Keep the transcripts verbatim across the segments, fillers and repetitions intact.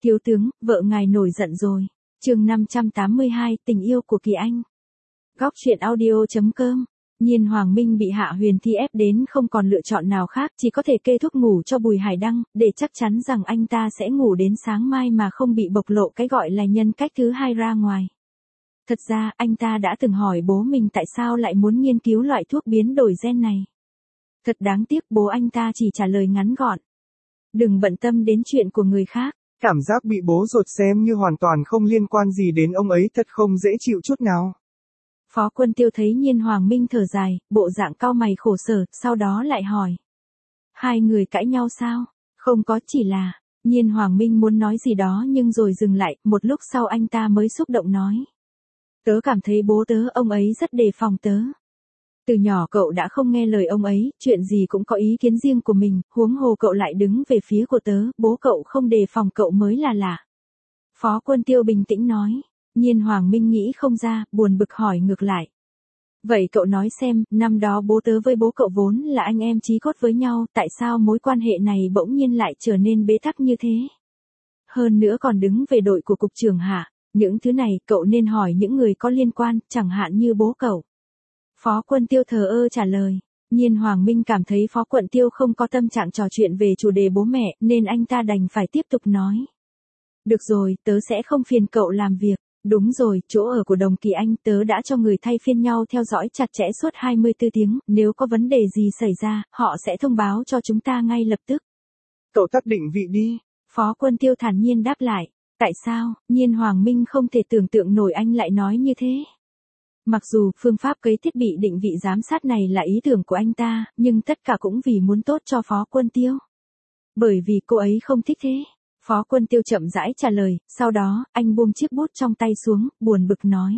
Thiếu tướng, vợ ngài nổi giận rồi. Chương năm trăm tám mươi hai, tình yêu của Kỳ Anh. Góc truyện audio chấm com. Nhiên Hoàng Minh bị Hạ Huyền Thi ép đến không còn lựa chọn nào khác, chỉ có thể kê thuốc ngủ cho Bùi Hải Đăng, để chắc chắn rằng anh ta sẽ ngủ đến sáng mai mà không bị bộc lộ cái gọi là nhân cách thứ hai ra ngoài. Thật ra, anh ta đã từng hỏi bố mình tại sao lại muốn nghiên cứu loại thuốc biến đổi gen này. Thật đáng tiếc, bố anh ta chỉ trả lời ngắn gọn: đừng bận tâm đến chuyện của người khác. Cảm giác bị bố ruột xem như hoàn toàn không liên quan gì đến ông ấy thật không dễ chịu chút nào. Phó Quân Tiêu thấy Nhiên Hoàng Minh thở dài, bộ dạng cau mày khổ sở, sau đó lại hỏi: hai người cãi nhau sao? Không có, chỉ là... Nhiên Hoàng Minh muốn nói gì đó nhưng rồi dừng lại, một lúc sau anh ta mới xúc động nói: tớ cảm thấy bố tớ ông ấy rất đề phòng tớ. Từ nhỏ cậu đã không nghe lời ông ấy, chuyện gì cũng có ý kiến riêng của mình, huống hồ cậu lại đứng về phía của tớ, bố cậu không đề phòng cậu mới là lạ. Phó Quân Tiêu bình tĩnh nói. Nhiên Hoàng Minh nghĩ không ra, buồn bực hỏi ngược lại: vậy cậu nói xem, năm đó bố tớ với bố cậu vốn là anh em chí cốt với nhau, tại sao mối quan hệ này bỗng nhiên lại trở nên bế tắc như thế? Hơn nữa còn đứng về đội của cục trưởng Hạ, những thứ này cậu nên hỏi những người có liên quan, chẳng hạn như bố cậu. Phó Quân Tiêu thờ ơ trả lời. Nhiên Hoàng Minh cảm thấy Phó Quân Tiêu không có tâm trạng trò chuyện về chủ đề bố mẹ, nên anh ta đành phải tiếp tục nói: được rồi, tớ sẽ không phiền cậu làm việc. Đúng rồi, chỗ ở của Đồng Kỳ Anh tớ đã cho người thay phiên nhau theo dõi chặt chẽ suốt hai mươi tư tiếng, nếu có vấn đề gì xảy ra, họ sẽ thông báo cho chúng ta ngay lập tức. Cậu tắt định vị đi. Phó Quân Tiêu thản nhiên đáp lại. Tại sao? Nhiên Hoàng Minh không thể tưởng tượng nổi anh lại nói như thế. Mặc dù phương pháp cấy thiết bị định vị giám sát này là ý tưởng của anh ta, nhưng tất cả cũng vì muốn tốt cho Phó Quân Tiêu. Bởi vì cô ấy không thích thế. Phó Quân Tiêu chậm rãi trả lời, sau đó, anh buông chiếc bút trong tay xuống, buồn bực nói: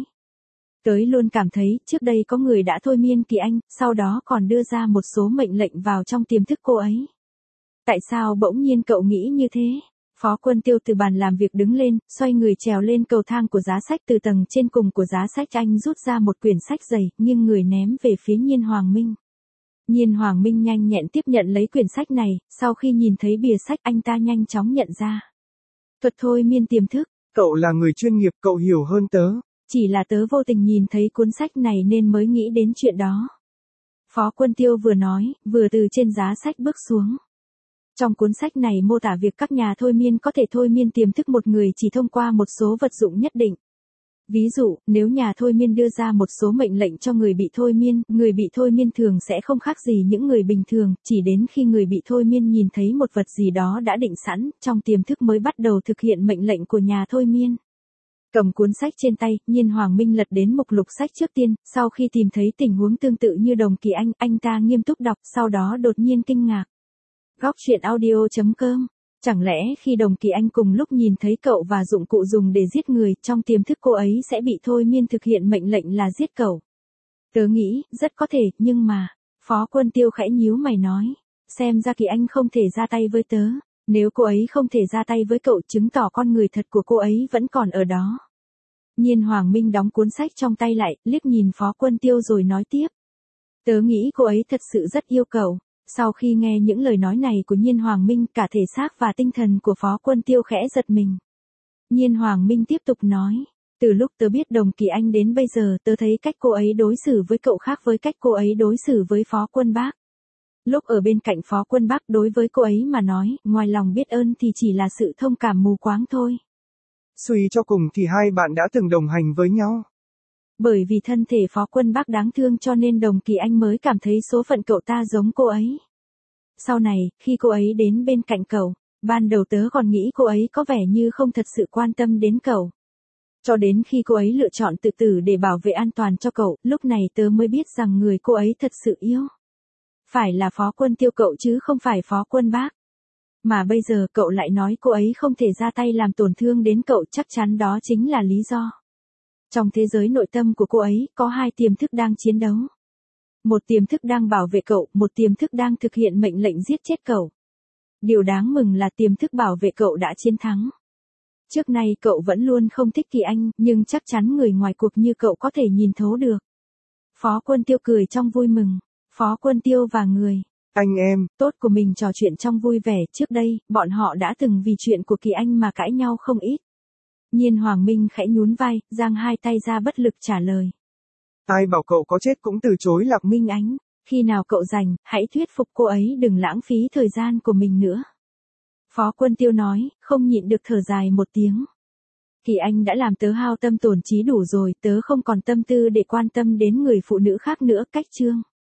tới luôn cảm thấy, trước đây có người đã thôi miên Kỳ Anh, sau đó còn đưa ra một số mệnh lệnh vào trong tiềm thức cô ấy. Tại sao bỗng nhiên cậu nghĩ như thế? Phó Quân Tiêu từ bàn làm việc đứng lên, xoay người trèo lên cầu thang của giá sách, từ tầng trên cùng của giá sách anh rút ra một quyển sách dày, nghiêng người ném về phía Nhiên Hoàng Minh. Nhiên Hoàng Minh nhanh nhẹn tiếp nhận lấy quyển sách này, sau khi nhìn thấy bìa sách anh ta nhanh chóng nhận ra. Thuật thôi miên tiềm thức. Cậu là người chuyên nghiệp, cậu hiểu hơn tớ. Chỉ là tớ vô tình nhìn thấy cuốn sách này nên mới nghĩ đến chuyện đó. Phó Quân Tiêu vừa nói, vừa từ trên giá sách bước xuống. Trong cuốn sách này mô tả việc các nhà thôi miên có thể thôi miên tiềm thức một người chỉ thông qua một số vật dụng nhất định. Ví dụ, nếu nhà thôi miên đưa ra một số mệnh lệnh cho người bị thôi miên, người bị thôi miên thường sẽ không khác gì những người bình thường, chỉ đến khi người bị thôi miên nhìn thấy một vật gì đó đã định sẵn, trong tiềm thức mới bắt đầu thực hiện mệnh lệnh của nhà thôi miên. Cầm cuốn sách trên tay, Nhiên Hoàng Minh lật đến mục lục sách trước tiên, sau khi tìm thấy tình huống tương tự như Đồng Kỳ Anh, anh ta nghiêm túc đọc, sau đó đột nhiên kinh ngạc. Góc truyện audio chấm com. Chẳng lẽ khi Đồng Kỳ Anh cùng lúc nhìn thấy cậu và dụng cụ dùng để giết người, trong tiềm thức cô ấy sẽ bị thôi miên thực hiện mệnh lệnh là giết cậu? Tớ nghĩ, rất có thể, nhưng mà... Phó Quân Tiêu khẽ nhíu mày nói. Xem ra Kỳ Anh không thể ra tay với tớ. Nếu cô ấy không thể ra tay với cậu, chứng tỏ con người thật của cô ấy vẫn còn ở đó. Nhiên Hoàng Minh đóng cuốn sách trong tay lại, liếc nhìn Phó Quân Tiêu rồi nói tiếp. Tớ nghĩ cô ấy thật sự rất yêu cậu. Sau khi nghe những lời nói này của Nhiên Hoàng Minh, cả thể xác và tinh thần của Phó Quân Tiêu khẽ giật mình. Nhiên Hoàng Minh tiếp tục nói. Từ lúc tớ biết Đồng Kỳ Anh đến bây giờ, tớ thấy cách cô ấy đối xử với cậu khác với cách cô ấy đối xử với Phó Quân Bác. Lúc ở bên cạnh Phó Quân Bác, đối với cô ấy mà nói, ngoài lòng biết ơn thì chỉ là sự thông cảm mù quáng thôi. Suy cho cùng thì hai bạn đã từng đồng hành với nhau. Bởi vì thân thể Phó Quân Bác đáng thương cho nên Đồng Kỳ Anh mới cảm thấy số phận cậu ta giống cô ấy. Sau này, khi cô ấy đến bên cạnh cậu, ban đầu tớ còn nghĩ cô ấy có vẻ như không thật sự quan tâm đến cậu. Cho đến khi cô ấy lựa chọn tự tử để bảo vệ an toàn cho cậu, lúc này tớ mới biết rằng người cô ấy thật sự yêu. Phải là Phó Quân Tiêu cậu chứ không phải Phó Quân Bác. Mà bây giờ cậu lại nói cô ấy không thể ra tay làm tổn thương đến cậu, chắc chắn đó chính là lý do. Trong thế giới nội tâm của cô ấy, có hai tiềm thức đang chiến đấu. Một tiềm thức đang bảo vệ cậu, một tiềm thức đang thực hiện mệnh lệnh giết chết cậu. Điều đáng mừng là tiềm thức bảo vệ cậu đã chiến thắng. Trước nay cậu vẫn luôn không thích Kỳ Anh, nhưng chắc chắn người ngoài cuộc như cậu có thể nhìn thấu được. Phó Quân Tiêu cười trong vui mừng. Phó Quân Tiêu và người. Anh em, tốt của mình trò chuyện trong vui vẻ, trước đây, bọn họ đã từng vì chuyện của Kỳ Anh mà cãi nhau không ít. Nhiên Hoàng Minh khẽ nhún vai, giang hai tay ra bất lực trả lời. Ai bảo cậu có chết cũng từ chối Lạc Minh Ánh, khi nào cậu rảnh, hãy thuyết phục cô ấy đừng lãng phí thời gian của mình nữa. Phó Quân Tiêu nói, không nhịn được thở dài một tiếng. Kỳ Anh đã làm tớ hao tâm tổn trí đủ rồi, tớ không còn tâm tư để quan tâm đến người phụ nữ khác nữa, cách chương.